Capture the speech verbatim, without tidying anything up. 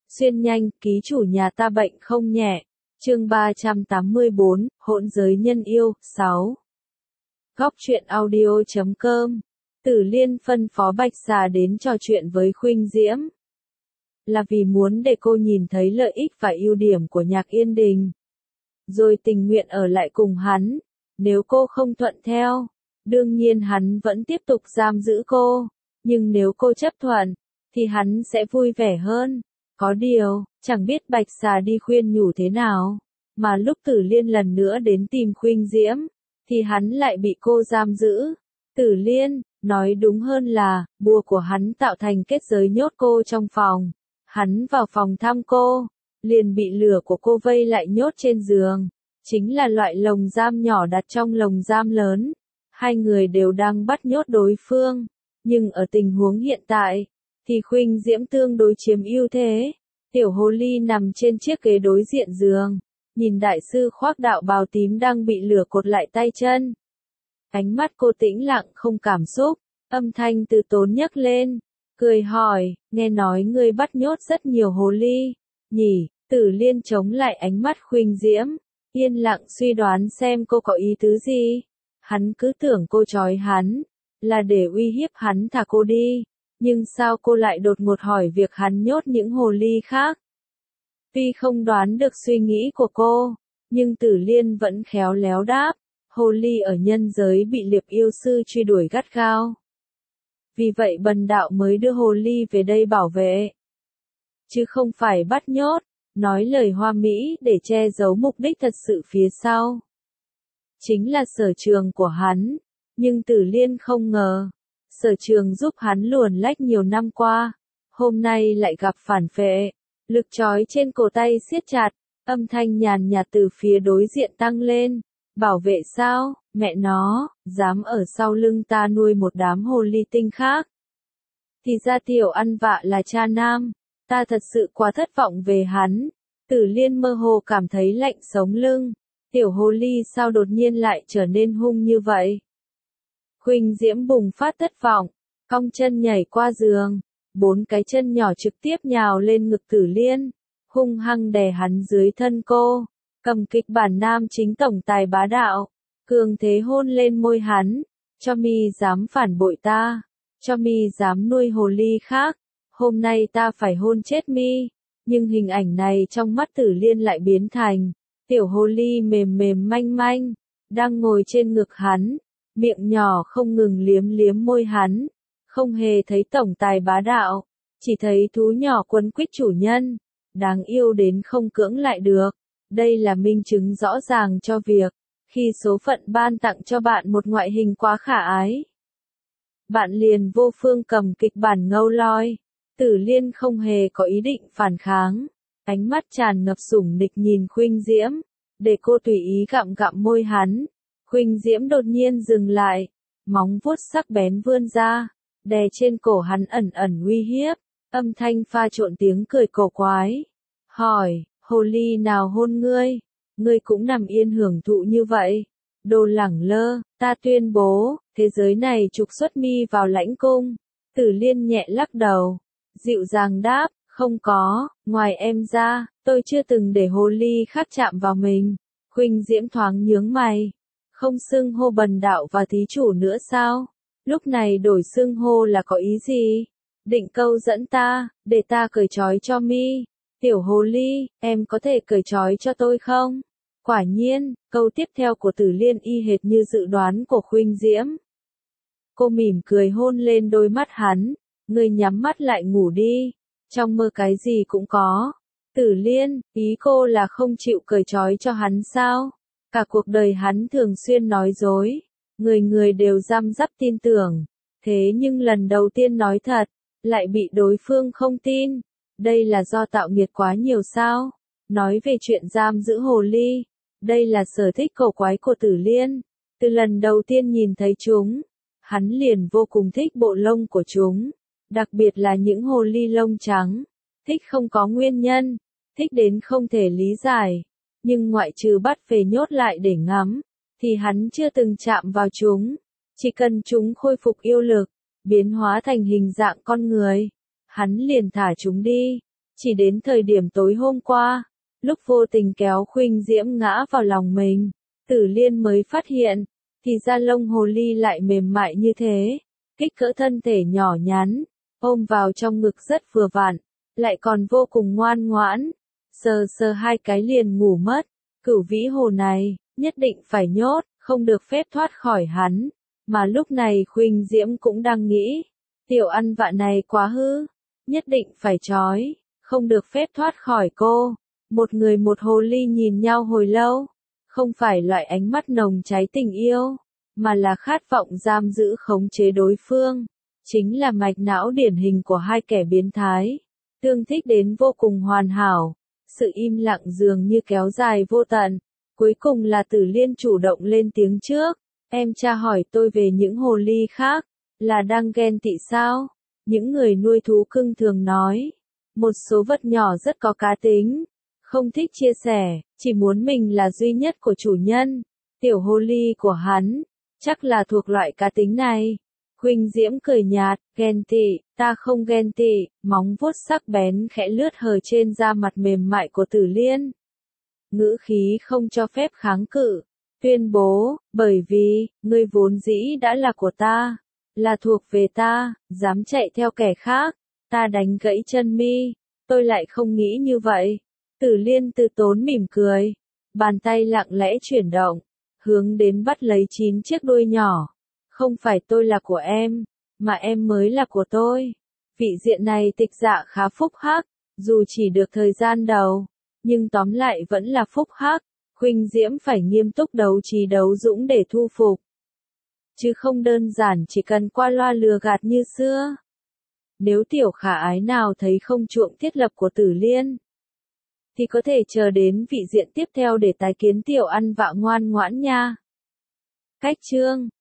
Xuyên nhanh, ký chủ nhà ta bệnh không nhẹ. Chương ba trăm tám mươi bốn, hỗn giới nhân yêu, sáu. Góc truyện audio chấm com. Tử Liên phân phó Bạch Xà đến trò chuyện với Khuynh Diễm. Là vì muốn để cô nhìn thấy lợi ích và ưu điểm của Nhạc Yên Đình. Rồi tình nguyện ở lại cùng hắn. Nếu cô không thuận theo, đương nhiên hắn vẫn tiếp tục giam giữ cô. Nhưng nếu cô chấp thuận, thì hắn sẽ vui vẻ hơn. Có điều, chẳng biết Bạch Xà đi khuyên nhủ thế nào, mà lúc Tử Liên lần nữa đến tìm Khuynh Diễm, thì hắn lại bị cô giam giữ. Tử Liên, nói đúng hơn là, bùa của hắn tạo thành kết giới nhốt cô trong phòng. Hắn vào phòng thăm cô, liền bị lửa của cô vây lại nhốt trên giường. Chính là loại lồng giam nhỏ đặt trong lồng giam lớn. Hai người đều đang bắt nhốt đối phương, nhưng ở tình huống hiện tại, thì Khuynh Diễm tương đối chiếm ưu thế. Tiểu hồ ly nằm trên chiếc ghế đối diện giường, nhìn đại sư khoác đạo bào tím đang bị lửa cột lại tay chân. Ánh mắt cô tĩnh lặng không cảm xúc, âm thanh từ tốn nhấc lên, cười hỏi, nghe nói ngươi bắt nhốt rất nhiều hồ ly, nhỉ? Tử Liên chống lại ánh mắt Khuynh Diễm, yên lặng suy đoán xem cô có ý tứ gì. Hắn cứ tưởng cô trói hắn, là để uy hiếp hắn thả cô đi. Nhưng sao cô lại đột ngột hỏi việc hắn nhốt những hồ ly khác? Tuy không đoán được suy nghĩ của cô, nhưng Tử Liên vẫn khéo léo đáp, hồ ly ở nhân giới bị Liệp yêu sư truy đuổi gắt gao. Vì vậy bần đạo mới đưa hồ ly về đây bảo vệ. Chứ không phải bắt nhốt, nói lời hoa mỹ để che giấu mục đích thật sự phía sau. Chính là sở trường của hắn, nhưng Tử Liên không ngờ. Sở trường giúp hắn luồn lách nhiều năm qua, hôm nay lại gặp phản phệ, lực trói trên cổ tay siết chặt, âm thanh nhàn nhạt từ phía đối diện tăng lên, bảo vệ sao, mẹ nó, dám ở sau lưng ta nuôi một đám hồ ly tinh khác. Thì ra tiểu ăn vạ là cha nam, ta thật sự quá thất vọng về hắn. Tử Liên mơ hồ cảm thấy lạnh sống lưng, tiểu hồ ly sao đột nhiên lại trở nên hung như vậy. Khuynh Diễm bùng phát thất vọng, cong chân nhảy qua giường, bốn cái chân nhỏ trực tiếp nhào lên ngực Tử Liên, hung hăng đè hắn dưới thân cô, cầm kịch bản nam chính tổng tài bá đạo, cường thế hôn lên môi hắn, cho mi dám phản bội ta, cho mi dám nuôi hồ ly khác, hôm nay ta phải hôn chết mi. Nhưng hình ảnh này trong mắt Tử Liên lại biến thành, tiểu hồ ly mềm mềm manh manh, đang ngồi trên ngực hắn. Miệng nhỏ không ngừng liếm liếm môi hắn, không hề thấy tổng tài bá đạo, chỉ thấy thú nhỏ quấn quýt chủ nhân, đáng yêu đến không cưỡng lại được. Đây là minh chứng rõ ràng cho việc, khi số phận ban tặng cho bạn một ngoại hình quá khả ái, bạn liền vô phương cầm kịch bản ngâu loi. Tử Liên không hề có ý định phản kháng, ánh mắt tràn ngập sủng nịch nhìn Khuynh Diễm, để cô tùy ý gặm gặm môi hắn. Khuynh Diễm đột nhiên dừng lại, móng vuốt sắc bén vươn ra, đè trên cổ hắn ẩn ẩn uy hiếp, âm thanh pha trộn tiếng cười cổ quái. Hỏi, hồ ly nào hôn ngươi? Ngươi cũng nằm yên hưởng thụ như vậy? Đồ lẳng lơ, ta tuyên bố, thế giới này trục xuất mi vào lãnh cung. Tử Liên nhẹ lắc đầu, dịu dàng đáp, không có, ngoài em ra, tôi chưa từng để hồ ly khác chạm vào mình. Khuynh Diễm thoáng nhướng mày. Không xưng hô bần đạo và thí chủ nữa sao? Lúc này đổi xưng hô là có ý gì? Định câu dẫn ta, để ta cởi trói cho mi. Tiểu hồ ly, em có thể cởi trói cho tôi không? Quả nhiên, câu tiếp theo của Tử Liên y hệt như dự đoán của Khuynh Diễm. Cô mỉm cười hôn lên đôi mắt hắn, ngươi nhắm mắt lại ngủ đi, trong mơ cái gì cũng có. Tử Liên, ý cô là không chịu cởi trói cho hắn sao? Cả cuộc đời hắn thường xuyên nói dối, người người đều răm rắp tin tưởng, thế nhưng lần đầu tiên nói thật, lại bị đối phương không tin. Đây là do tạo nghiệt quá nhiều sao? Nói về chuyện giam giữ hồ ly, đây là sở thích cổ quái của Tử Liên. Từ lần đầu tiên nhìn thấy chúng, hắn liền vô cùng thích bộ lông của chúng, đặc biệt là những hồ ly lông trắng, thích không có nguyên nhân, thích đến không thể lý giải. Nhưng ngoại trừ bắt về nhốt lại để ngắm, thì hắn chưa từng chạm vào chúng. Chỉ cần chúng khôi phục yêu lực, biến hóa thành hình dạng con người, hắn liền thả chúng đi. Chỉ đến thời điểm tối hôm qua, lúc vô tình kéo Khuynh Diễm ngã vào lòng mình, Tử Liên mới phát hiện, thì ra lông hồ ly lại mềm mại như thế, kích cỡ thân thể nhỏ nhắn, ôm vào trong ngực rất vừa vặn, lại còn vô cùng ngoan ngoãn, sờ sờ hai cái liền ngủ mất. Cửu vĩ hồ này, nhất định phải nhốt, không được phép thoát khỏi hắn, mà lúc này Khuynh Diễm cũng đang nghĩ, tiểu ăn vạ này quá hư, nhất định phải trói, không được phép thoát khỏi cô. Một người một hồ ly nhìn nhau hồi lâu, không phải loại ánh mắt nồng cháy tình yêu, mà là khát vọng giam giữ khống chế đối phương, chính là mạch não điển hình của hai kẻ biến thái, tương thích đến vô cùng hoàn hảo. Sự im lặng dường như kéo dài vô tận, cuối cùng là Tử Liên chủ động lên tiếng trước, em tra hỏi tôi về những hồ ly khác, là đang ghen tị sao? Những người nuôi thú cưng thường nói, một số vật nhỏ rất có cá tính, không thích chia sẻ, chỉ muốn mình là duy nhất của chủ nhân. Tiểu hồ ly của hắn, chắc là thuộc loại cá tính này. Khuynh Diễm cười nhạt, ghen tị, ta không ghen tị, móng vuốt sắc bén khẽ lướt hờ trên da mặt mềm mại của Tử Liên. Ngữ khí không cho phép kháng cự, tuyên bố, bởi vì, ngươi vốn dĩ đã là của ta, là thuộc về ta, dám chạy theo kẻ khác, ta đánh gãy chân mi, tôi lại không nghĩ như vậy. Tử Liên từ tốn mỉm cười, bàn tay lặng lẽ chuyển động, hướng đến bắt lấy chín chiếc đuôi nhỏ. Không phải tôi là của em, mà em mới là của tôi. Vị diện này Tịch Dạ khá phúc hắc, dù chỉ được thời gian đầu, nhưng tóm lại vẫn là phúc hắc. Khuynh Diễm phải nghiêm túc đấu trí đấu dũng để thu phục, chứ không đơn giản chỉ cần qua loa lừa gạt như xưa. Nếu tiểu khả ái nào thấy không chuộng thiết lập của Tử Liên, thì có thể chờ đến vị diện tiếp theo để tái kiến tiểu ăn vạ ngoan ngoãn nha. Cách chương